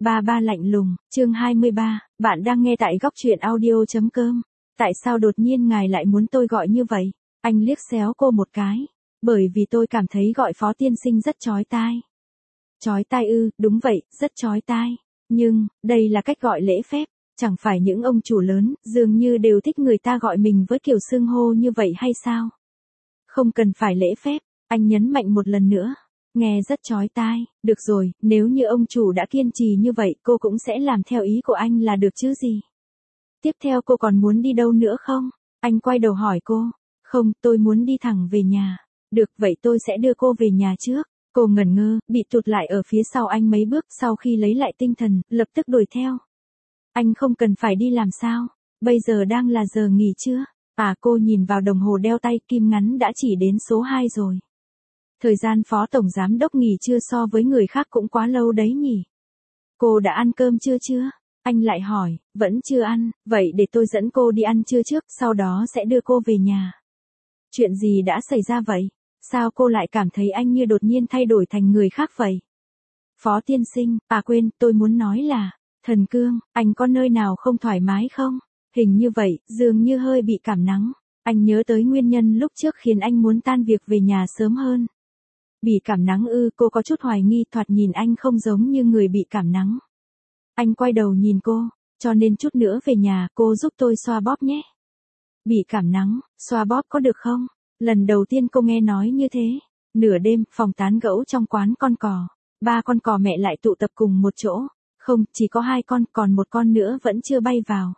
Ba ba lạnh lùng, chương 23, bạn đang nghe tại góc truyện audio.com. Tại sao đột nhiên ngài lại muốn tôi gọi như vậy? Anh liếc xéo cô một cái. Bởi vì tôi cảm thấy gọi phó tiên sinh rất chói tai. Chói tai ư, đúng vậy, rất chói tai. Nhưng, đây là cách gọi lễ phép. Chẳng phải những ông chủ lớn, dường như đều thích người ta gọi mình với kiểu xưng hô như vậy hay sao? Không cần phải lễ phép, anh nhấn mạnh một lần nữa. Nghe rất chói tai, được rồi, nếu như ông chủ đã kiên trì như vậy cô cũng sẽ làm theo ý của anh là được chứ gì. Tiếp theo cô còn muốn đi đâu nữa không? Anh quay đầu hỏi cô. Không, tôi muốn đi thẳng về nhà. Được, vậy tôi sẽ đưa cô về nhà trước. Cô ngẩn ngơ, bị tụt lại ở phía sau anh mấy bước sau khi lấy lại tinh thần, lập tức đuổi theo. Anh không cần phải đi làm sao? Bây giờ đang là giờ nghỉ trưa. À, cô nhìn vào đồng hồ đeo tay, kim ngắn đã chỉ đến số 2 rồi. Thời gian phó tổng giám đốc nghỉ trưa so với người khác cũng quá lâu đấy nhỉ. Cô đã ăn cơm chưa? Anh lại hỏi, vẫn chưa ăn, vậy để tôi dẫn cô đi ăn trưa trước, sau đó sẽ đưa cô về nhà. Chuyện gì đã xảy ra vậy? Sao cô lại cảm thấy anh như đột nhiên thay đổi thành người khác vậy? Phó tiên sinh, à quên, tôi muốn nói là, Thần Cương, anh có nơi nào không thoải mái không? Hình như vậy, dường như hơi bị cảm nắng. Anh nhớ tới nguyên nhân lúc trước khiến anh muốn tan việc về nhà sớm hơn. Bị cảm nắng ư? Cô có chút hoài nghi, thoạt nhìn anh không giống như người bị cảm nắng. Anh quay đầu nhìn cô, cho nên chút nữa về nhà cô giúp tôi xoa bóp nhé. Bị cảm nắng, xoa bóp có được không? Lần đầu tiên cô nghe nói như thế. Nửa đêm, phòng tán gẫu trong quán con cò. 3 con cò mẹ lại tụ tập cùng một chỗ. Không, chỉ có 2 con, còn một con nữa vẫn chưa bay vào.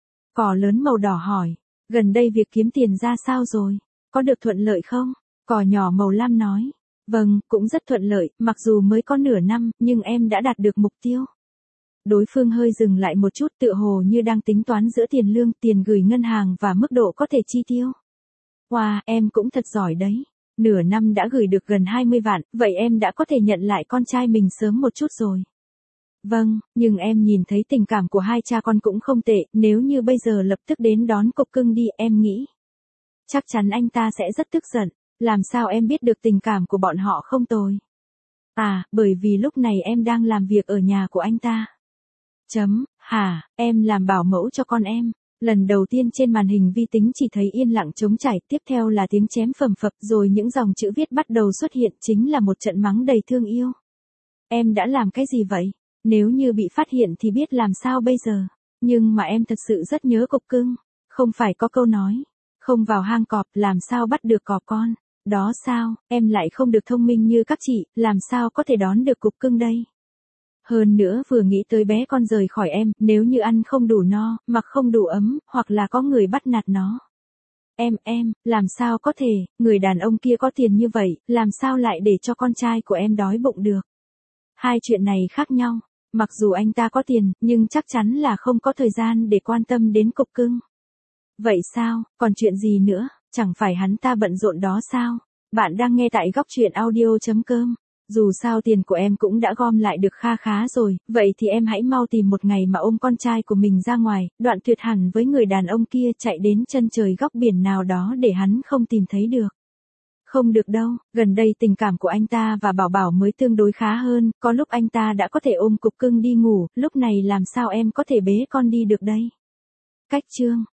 Cò lớn màu đỏ hỏi, gần đây việc kiếm tiền ra sao rồi? Có được thuận lợi không? Cò nhỏ màu lam nói, vâng, cũng rất thuận lợi, mặc dù mới có nửa năm, nhưng em đã đạt được mục tiêu. Đối phương hơi dừng lại một chút, tựa hồ như đang tính toán giữa tiền lương, tiền gửi ngân hàng và mức độ có thể chi tiêu. Wow, em cũng thật giỏi đấy. Nửa năm đã gửi được gần 20 vạn, vậy em đã có thể nhận lại con trai mình sớm một chút rồi. Vâng, nhưng em nhìn thấy tình cảm của hai cha con cũng không tệ, nếu như bây giờ lập tức đến đón cục cưng đi, em nghĩ. Chắc chắn anh ta sẽ rất tức giận, làm sao em biết được tình cảm của bọn họ không tồi? À, bởi vì lúc này em đang làm việc ở nhà của anh ta. Hả, em làm bảo mẫu cho con em. Lần đầu tiên trên màn hình vi tính chỉ thấy yên lặng trống trải, tiếp theo là tiếng chém phầm phập, rồi những dòng chữ viết bắt đầu xuất hiện, chính là một trận mắng đầy thương yêu. Em đã làm cái gì vậy? Nếu như bị phát hiện thì biết làm sao bây giờ. Nhưng mà em thật sự rất nhớ cục cưng. Không phải có câu nói, không vào hang cọp làm sao bắt được cọp con. Đó sao, em lại không được thông minh như các chị, làm sao có thể đón được cục cưng đây. Hơn nữa vừa nghĩ tới bé con rời khỏi em, nếu như ăn không đủ no, mặc không đủ ấm, hoặc là có người bắt nạt nó. Em, làm sao có thể, người đàn ông kia có tiền như vậy, làm sao lại để cho con trai của em đói bụng được. Hai chuyện này khác nhau. Mặc dù anh ta có tiền, nhưng chắc chắn là không có thời gian để quan tâm đến cục cưng. Vậy sao, còn chuyện gì nữa, chẳng phải hắn ta bận rộn đó sao? Bạn đang nghe tại góc truyện audio.com. Dù sao tiền của em cũng đã gom lại được kha khá rồi, vậy thì em hãy mau tìm một ngày mà ôm con trai của mình ra ngoài, đoạn tuyệt hẳn với người đàn ông kia, chạy đến chân trời góc biển nào đó để hắn không tìm thấy được. Không được đâu, gần đây tình cảm của anh ta và Bảo Bảo mới tương đối khá hơn, có lúc anh ta đã có thể ôm cục cưng đi ngủ, lúc này làm sao em có thể bế con đi được đây? Cách chương